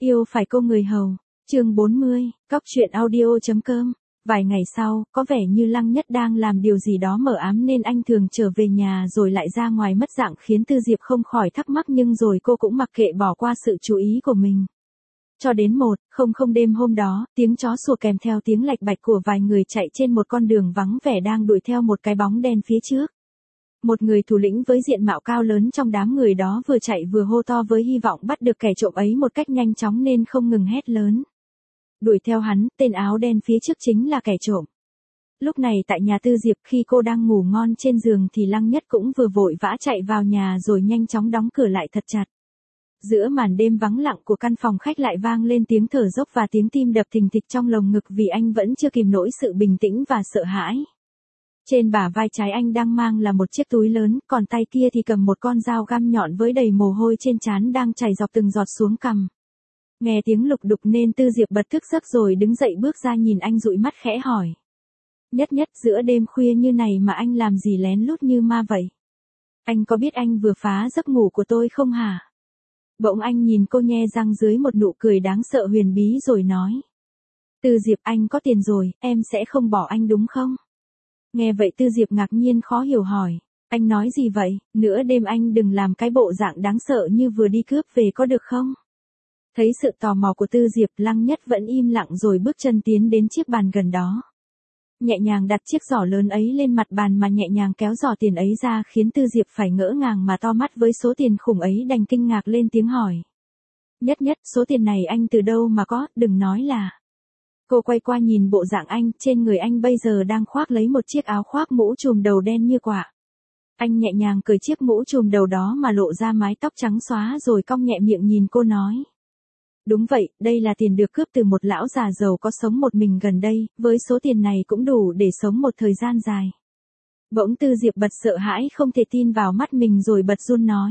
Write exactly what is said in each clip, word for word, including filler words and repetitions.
Yêu phải cô người hầu. Chương bốn mươi, cóc truyện audio.com. Vài ngày sau, có vẻ như Lăng Nhất đang làm điều gì đó mờ ám nên anh thường trở về nhà rồi lại ra ngoài mất dạng khiến Tư Diệp không khỏi thắc mắc, nhưng rồi cô cũng mặc kệ bỏ qua sự chú ý của mình. Cho đến một, không không đêm hôm đó, tiếng chó sủa kèm theo tiếng lạch bạch của vài người chạy trên một con đường vắng vẻ đang đuổi theo một cái bóng đen phía trước. Một người thủ lĩnh với diện mạo cao lớn trong đám người đó vừa chạy vừa hô to với hy vọng bắt được kẻ trộm ấy một cách nhanh chóng nên không ngừng hét lớn. Đuổi theo hắn, tên áo đen phía trước chính là kẻ trộm. Lúc này tại nhà Tư Diệp, khi cô đang ngủ ngon trên giường thì Lăng Nhất cũng vừa vội vã chạy vào nhà rồi nhanh chóng đóng cửa lại thật chặt. Giữa màn đêm vắng lặng của căn phòng khách lại vang lên tiếng thở dốc và tiếng tim đập thình thịch trong lồng ngực vì anh vẫn chưa kìm nổi sự bình tĩnh và sợ hãi. Trên bả vai trái anh đang mang là một chiếc túi lớn, còn tay kia thì cầm một con dao găm nhọn với đầy mồ hôi trên trán đang chảy dọc từng giọt xuống cằm. Nghe tiếng lục đục nên Tư Diệp bật thức giấc rồi đứng dậy bước ra nhìn anh dụi mắt khẽ hỏi. Nhất Nhất, giữa đêm khuya như này mà anh làm gì lén lút như ma vậy? Anh có biết anh vừa phá giấc ngủ của tôi không hả? Bỗng anh nhìn cô nhe răng dưới một nụ cười đáng sợ huyền bí rồi nói. Tư Diệp, anh có tiền rồi, em sẽ không bỏ anh đúng không? Nghe vậy Tư Diệp ngạc nhiên khó hiểu hỏi. Anh nói gì vậy? Nửa đêm anh đừng làm cái bộ dạng đáng sợ như vừa đi cướp về có được không? Thấy sự tò mò của Tư Diệp, Lăng Nhất vẫn im lặng rồi bước chân tiến đến chiếc bàn gần đó. Nhẹ nhàng đặt chiếc giỏ lớn ấy lên mặt bàn mà nhẹ nhàng kéo giỏ tiền ấy ra khiến Tư Diệp phải ngỡ ngàng mà to mắt với số tiền khủng ấy, đành kinh ngạc lên tiếng hỏi. Nhất Nhất, số tiền này anh từ đâu mà có, đừng nói là... Cô quay qua nhìn bộ dạng anh, trên người anh bây giờ đang khoác lấy một chiếc áo khoác mũ trùm đầu đen như quả. Anh nhẹ nhàng cởi chiếc mũ trùm đầu đó mà lộ ra mái tóc trắng xóa rồi cong nhẹ miệng nhìn cô nói. Đúng vậy, đây là tiền được cướp từ một lão già giàu có sống một mình gần đây, với số tiền này cũng đủ để sống một thời gian dài. Bỗng Tư Diệp bật sợ hãi không thể tin vào mắt mình rồi bật run nói.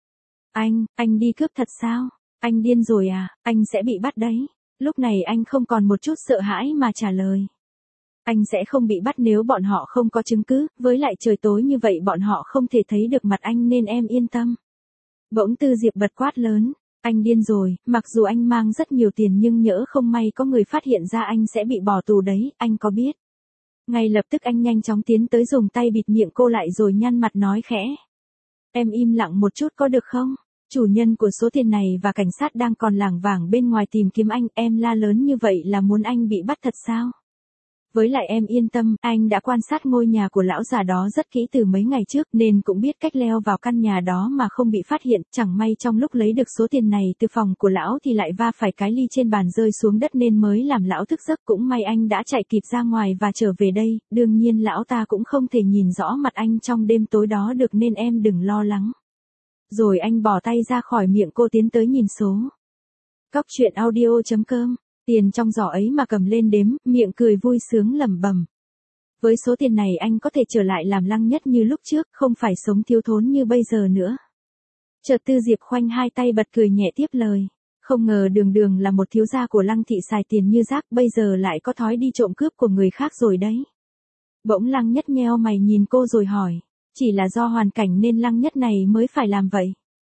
Anh, anh đi cướp thật sao? Anh điên rồi à, anh sẽ bị bắt đấy. Lúc này anh không còn một chút sợ hãi mà trả lời. Anh sẽ không bị bắt nếu bọn họ không có chứng cứ, với lại trời tối như vậy bọn họ không thể thấy được mặt anh nên em yên tâm. Bỗng Tư Diệp bật quát lớn. Anh điên rồi, mặc dù anh mang rất nhiều tiền nhưng nhỡ không may có người phát hiện ra anh sẽ bị bỏ tù đấy, anh có biết. Ngay lập tức anh nhanh chóng tiến tới dùng tay bịt miệng cô lại rồi nhăn mặt nói khẽ. Em im lặng một chút có được không? Chủ nhân của số tiền này và cảnh sát đang còn lảng vảng bên ngoài tìm kiếm anh, em la lớn như vậy là muốn anh bị bắt thật sao? Với lại em yên tâm, anh đã quan sát ngôi nhà của lão già đó rất kỹ từ mấy ngày trước nên cũng biết cách leo vào căn nhà đó mà không bị phát hiện, chẳng may trong lúc lấy được số tiền này từ phòng của lão thì lại va phải cái ly trên bàn rơi xuống đất nên mới làm lão thức giấc, cũng may anh đã chạy kịp ra ngoài và trở về đây, đương nhiên lão ta cũng không thể nhìn rõ mặt anh trong đêm tối đó được nên em đừng lo lắng. Rồi anh bỏ tay ra khỏi miệng cô tiến tới nhìn số. Cóc truyện audio.com. Tiền trong giỏ ấy mà cầm lên đếm, miệng cười vui sướng lẩm bẩm. Với số tiền này anh có thể trở lại làm Lăng Nhất như lúc trước, không phải sống thiếu thốn như bây giờ nữa. Chợt Tư Diệp khoanh hai tay bật cười nhẹ tiếp lời. Không ngờ Đường Đường là một thiếu gia của Lăng thị xài tiền như rác, bây giờ lại có thói đi trộm cướp của người khác rồi đấy. Bỗng Lăng Nhất nheo mày nhìn cô rồi hỏi. Chỉ là do hoàn cảnh nên Lăng Nhất này mới phải làm vậy.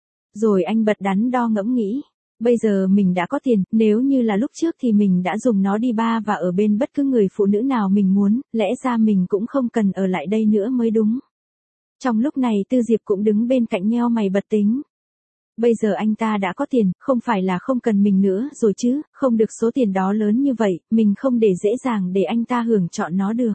Rồi anh bật đắn đo ngẫm nghĩ. Bây giờ mình đã có tiền, nếu như là lúc trước thì mình đã dùng nó đi ba và ở bên bất cứ người phụ nữ nào mình muốn, lẽ ra mình cũng không cần ở lại đây nữa mới đúng. Trong lúc này Tư Diệp cũng đứng bên cạnh nheo mày bật tính. Bây giờ anh ta đã có tiền, không phải là không cần mình nữa rồi chứ, không được số tiền đó lớn như vậy, mình không để dễ dàng để anh ta hưởng trọn nó được.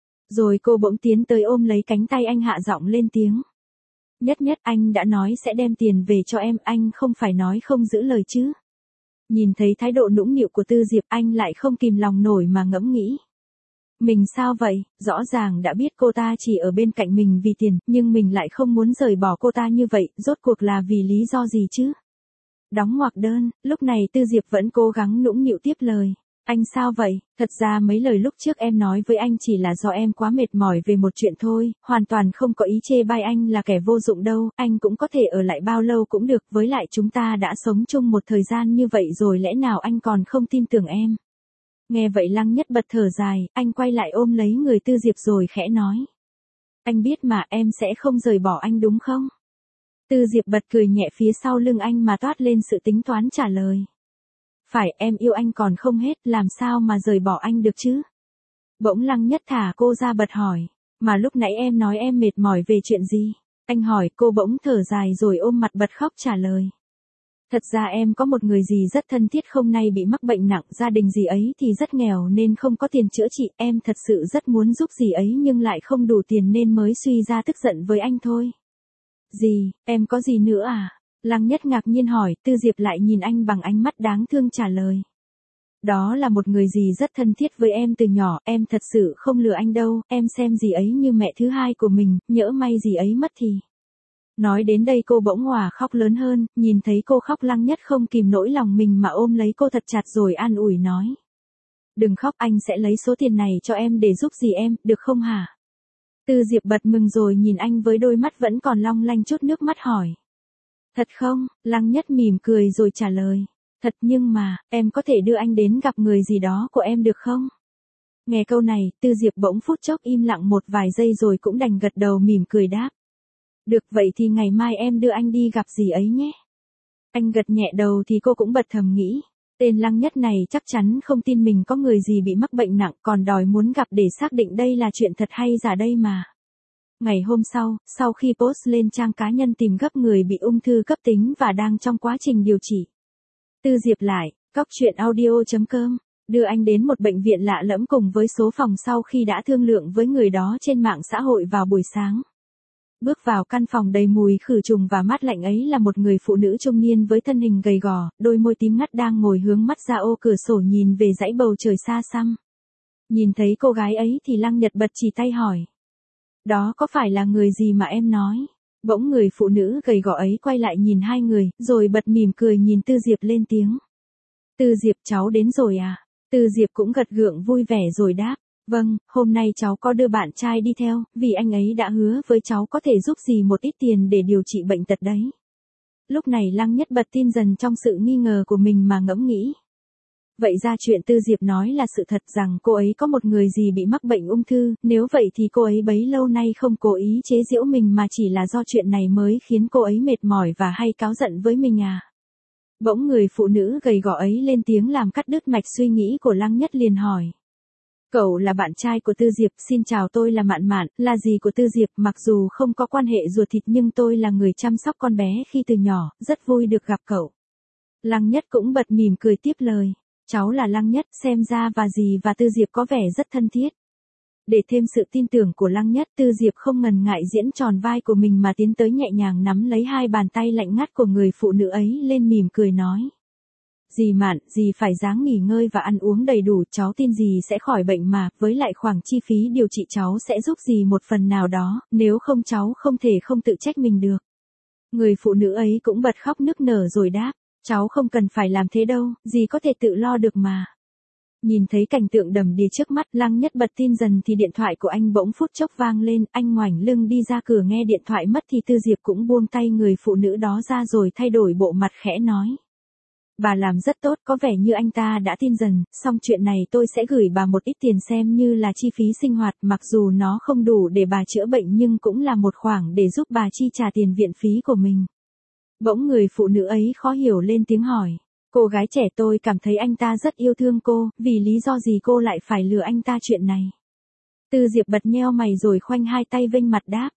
Rồi cô bỗng tiến tới ôm lấy cánh tay anh hạ giọng lên tiếng. Nhất Nhất, anh đã nói sẽ đem tiền về cho em, anh không phải nói không giữ lời chứ. Nhìn thấy thái độ nũng nịu của Tư Diệp anh lại không kìm lòng nổi mà ngẫm nghĩ. Mình sao vậy, rõ ràng đã biết cô ta chỉ ở bên cạnh mình vì tiền, nhưng mình lại không muốn rời bỏ cô ta như vậy, rốt cuộc là vì lý do gì chứ? Đóng ngoặc đơn, lúc này Tư Diệp vẫn cố gắng nũng nịu tiếp lời. Anh sao vậy, thật ra mấy lời lúc trước em nói với anh chỉ là do em quá mệt mỏi về một chuyện thôi, hoàn toàn không có ý chê bai anh là kẻ vô dụng đâu, anh cũng có thể ở lại bao lâu cũng được, với lại chúng ta đã sống chung một thời gian như vậy rồi lẽ nào anh còn không tin tưởng em. Nghe vậy Lăng Nhất bật thở dài, anh quay lại ôm lấy người Tư Diệp rồi khẽ nói. Anh biết mà em sẽ không rời bỏ anh đúng không? Tư Diệp bật cười nhẹ phía sau lưng anh mà toát lên sự tính toán trả lời. Phải, em yêu anh còn không hết, làm sao mà rời bỏ anh được chứ? Bỗng Lăng Nhất thả cô ra bật hỏi, mà lúc nãy em nói em mệt mỏi về chuyện gì? Anh hỏi, cô bỗng thở dài rồi ôm mặt bật khóc trả lời. Thật ra em có một người dì rất thân thiết không nay bị mắc bệnh nặng, gia đình dì ấy thì rất nghèo nên không có tiền chữa trị, em thật sự rất muốn giúp dì ấy nhưng lại không đủ tiền nên mới suy ra tức giận với anh thôi. Dì, em có gì nữa à? Lăng Nhất ngạc nhiên hỏi, Tư Diệp lại nhìn anh bằng ánh mắt đáng thương trả lời. Đó là một người dì rất thân thiết với em từ nhỏ, em thật sự không lừa anh đâu, em xem dì ấy như mẹ thứ hai của mình, nhỡ may dì ấy mất thì... Nói đến đây cô bỗng òa khóc lớn hơn, nhìn thấy cô khóc Lăng Nhất không kìm nỗi lòng mình mà ôm lấy cô thật chặt rồi an ủi nói. Đừng khóc, anh sẽ lấy số tiền này cho em để giúp dì em, được không hả? Tư Diệp bật mừng rồi nhìn anh với đôi mắt vẫn còn long lanh chút nước mắt hỏi. Thật không? Lăng Nhất mỉm cười rồi trả lời. Thật, nhưng mà, em có thể đưa anh đến gặp người gì đó của em được không? Nghe câu này, Tư Diệp bỗng phút chốc im lặng một vài giây rồi cũng đành gật đầu mỉm cười đáp. Được, vậy thì ngày mai em đưa anh đi gặp dì ấy nhé. Anh gật nhẹ đầu thì cô cũng bật thầm nghĩ. Tên Lăng Nhất này chắc chắn không tin mình có người gì bị mắc bệnh nặng, còn đòi muốn gặp để xác định đây là chuyện thật hay giả đây mà. Ngày hôm sau, sau khi post lên trang cá nhân tìm gấp người bị ung thư cấp tính và đang trong quá trình điều trị. Tư Diệp lại, cóc truyện audio chấm com, đưa anh đến một bệnh viện lạ lẫm cùng với số phòng sau khi đã thương lượng với người đó trên mạng xã hội vào buổi sáng. Bước vào căn phòng đầy mùi khử trùng và mát lạnh ấy là một người phụ nữ trung niên với thân hình gầy gò, đôi môi tím ngắt đang ngồi hướng mắt ra ô cửa sổ nhìn về dãy bầu trời xa xăm. Nhìn thấy cô gái ấy thì Lăng Nhật bật chỉ tay hỏi. Đó có phải là người gì mà em nói? Bỗng người phụ nữ gầy gò ấy quay lại nhìn hai người, rồi bật mỉm cười nhìn Tư Diệp lên tiếng. Tư Diệp, cháu đến rồi à? Tư Diệp cũng gật gượng vui vẻ rồi đáp. Vâng, hôm nay cháu có đưa bạn trai đi theo, vì anh ấy đã hứa với cháu có thể giúp dì một ít tiền để điều trị bệnh tật đấy. Lúc này Lăng Nhất bật tin dần trong sự nghi ngờ của mình mà ngẫm nghĩ. Vậy ra chuyện Tư Diệp nói là sự thật rằng cô ấy có một người gì bị mắc bệnh ung thư, nếu vậy thì cô ấy bấy lâu nay không cố ý chế giễu mình mà chỉ là do chuyện này mới khiến cô ấy mệt mỏi và hay cáu giận với mình à. Bỗng người phụ nữ gầy gò ấy lên tiếng làm cắt đứt mạch suy nghĩ của Lăng Nhất liền hỏi. Cậu là bạn trai của Tư Diệp, xin chào, tôi là Mạn Mạn, là dì của Tư Diệp, mặc dù không có quan hệ ruột thịt nhưng tôi là người chăm sóc con bé khi từ nhỏ, rất vui được gặp cậu. Lăng Nhất cũng bật mỉm cười tiếp lời, cháu là Lăng Nhất, xem ra và dì và Tư Diệp có vẻ rất thân thiết. Để thêm sự tin tưởng của Lăng Nhất, Tư Diệp không ngần ngại diễn tròn vai của mình mà tiến tới nhẹ nhàng nắm lấy hai bàn tay lạnh ngắt của người phụ nữ ấy lên mỉm cười nói. Dì Mạn, dì phải ráng nghỉ ngơi và ăn uống đầy đủ, cháu tin dì sẽ khỏi bệnh mà, với lại khoản chi phí điều trị cháu sẽ giúp dì một phần nào đó, nếu không cháu không thể không tự trách mình được. Người phụ nữ ấy cũng bật khóc nức nở rồi đáp, cháu không cần phải làm thế đâu, dì có thể tự lo được mà. Nhìn thấy cảnh tượng đầm đìa trước mắt, Lăng Nhất bật tin dần thì điện thoại của anh bỗng phút chốc vang lên, anh ngoảnh lưng đi ra cửa nghe điện thoại mất thì Tư Diệp cũng buông tay người phụ nữ đó ra rồi thay đổi bộ mặt khẽ nói. Bà làm rất tốt, có vẻ như anh ta đã tin dần, xong chuyện này tôi sẽ gửi bà một ít tiền xem như là chi phí sinh hoạt, mặc dù nó không đủ để bà chữa bệnh nhưng cũng là một khoản để giúp bà chi trả tiền viện phí của mình. Bỗng người phụ nữ ấy khó hiểu lên tiếng hỏi. Cô gái trẻ, tôi cảm thấy anh ta rất yêu thương cô, vì lý do gì cô lại phải lừa anh ta chuyện này? Tư Diệp bật nheo mày rồi khoanh hai tay vênh mặt đáp.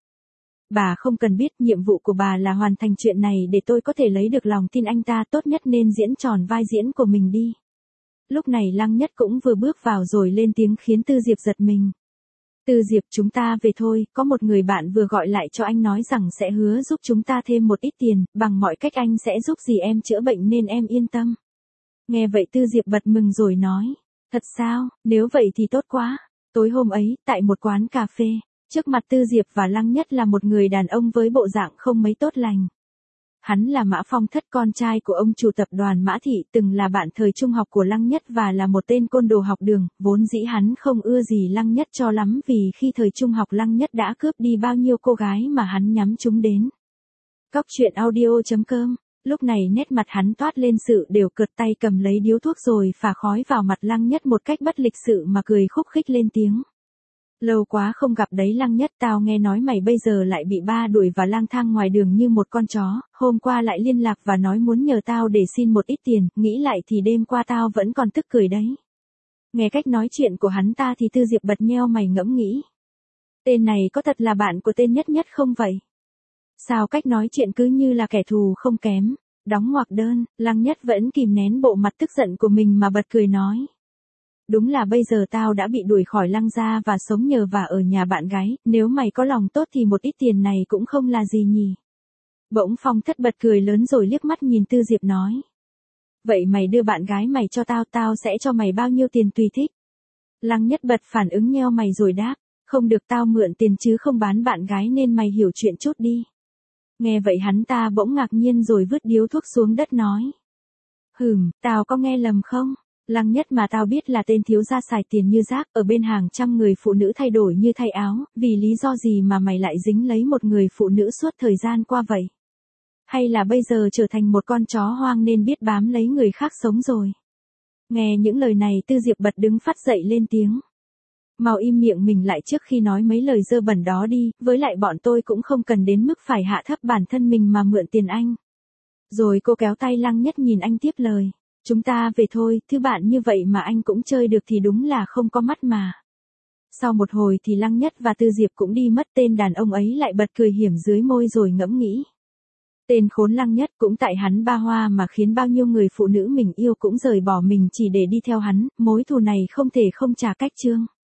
Bà không cần biết, nhiệm vụ của bà là hoàn thành chuyện này để tôi có thể lấy được lòng tin anh ta, tốt nhất nên diễn tròn vai diễn của mình đi. Lúc này Lăng Nhất cũng vừa bước vào rồi lên tiếng khiến Tư Diệp giật mình. Tư Diệp, chúng ta về thôi, có một người bạn vừa gọi lại cho anh nói rằng sẽ hứa giúp chúng ta thêm một ít tiền, bằng mọi cách anh sẽ giúp dì em chữa bệnh nên em yên tâm. Nghe vậy Tư Diệp bật mừng rồi nói. Thật sao, nếu vậy thì tốt quá. Tối hôm ấy, tại một quán cà phê. Trước mặt Tư Diệp và Lăng Nhất là một người đàn ông với bộ dạng không mấy tốt lành. Hắn là Mã Phong Thất, con trai của ông chủ tập đoàn Mã Thị, từng là bạn thời trung học của Lăng Nhất và là một tên côn đồ học đường, vốn dĩ hắn không ưa gì Lăng Nhất cho lắm vì khi thời trung học Lăng Nhất đã cướp đi bao nhiêu cô gái mà hắn nhắm chúng đến. Cóc truyện audio chấm com, lúc này nét mặt hắn toát lên sự đều cợt, tay cầm lấy điếu thuốc rồi phả khói vào mặt Lăng Nhất một cách bất lịch sự mà cười khúc khích lên tiếng. Lâu quá không gặp đấy Lăng Nhất, tao nghe nói mày bây giờ lại bị ba đuổi và lang thang ngoài đường như một con chó, hôm qua lại liên lạc và nói muốn nhờ tao để xin một ít tiền, nghĩ lại thì đêm qua tao vẫn còn tức cười đấy. Nghe cách nói chuyện của hắn ta thì Tư Diệp bật nheo mày ngẫm nghĩ. Tên này có thật là bạn của tên Nhất Nhất không vậy? Sao cách nói chuyện cứ như là kẻ thù không kém? Đóng ngoặc đơn, Lăng Nhất vẫn kìm nén bộ mặt tức giận của mình mà bật cười nói. Đúng là bây giờ tao đã bị đuổi khỏi Lăng gia và sống nhờ và ở nhà bạn gái, nếu mày có lòng tốt thì một ít tiền này cũng không là gì nhỉ. Bỗng Phong Thất bật cười lớn rồi liếc mắt nhìn Tư Diệp nói. Vậy mày đưa bạn gái mày cho tao, tao sẽ cho mày bao nhiêu tiền tùy thích. Lăng Nhất bật phản ứng nheo mày rồi đáp, không được, tao mượn tiền chứ không bán bạn gái nên mày hiểu chuyện chút đi. Nghe vậy hắn ta bỗng ngạc nhiên rồi vứt điếu thuốc xuống đất nói. Hừm, tao có nghe lầm không? Lăng Nhất mà tao biết là tên thiếu gia xài tiền như rác, ở bên hàng trăm người phụ nữ thay đổi như thay áo, vì lý do gì mà mày lại dính lấy một người phụ nữ suốt thời gian qua vậy? Hay là bây giờ trở thành một con chó hoang nên biết bám lấy người khác sống rồi? Nghe những lời này Tư Diệp bật đứng phát dậy lên tiếng. Mau im miệng mình lại trước khi nói mấy lời dơ bẩn đó đi, với lại bọn tôi cũng không cần đến mức phải hạ thấp bản thân mình mà mượn tiền anh. Rồi cô kéo tay Lăng Nhất nhìn anh tiếp lời. Chúng ta về thôi, thứ bạn như vậy mà anh cũng chơi được thì đúng là không có mắt mà. Sau một hồi thì Lăng Nhất và Tư Diệp cũng đi mất, tên đàn ông ấy lại bật cười hiểm dưới môi rồi ngẫm nghĩ. Tên khốn Lăng Nhất, cũng tại hắn ba hoa mà khiến bao nhiêu người phụ nữ mình yêu cũng rời bỏ mình chỉ để đi theo hắn, mối thù này không thể không trả cách chương.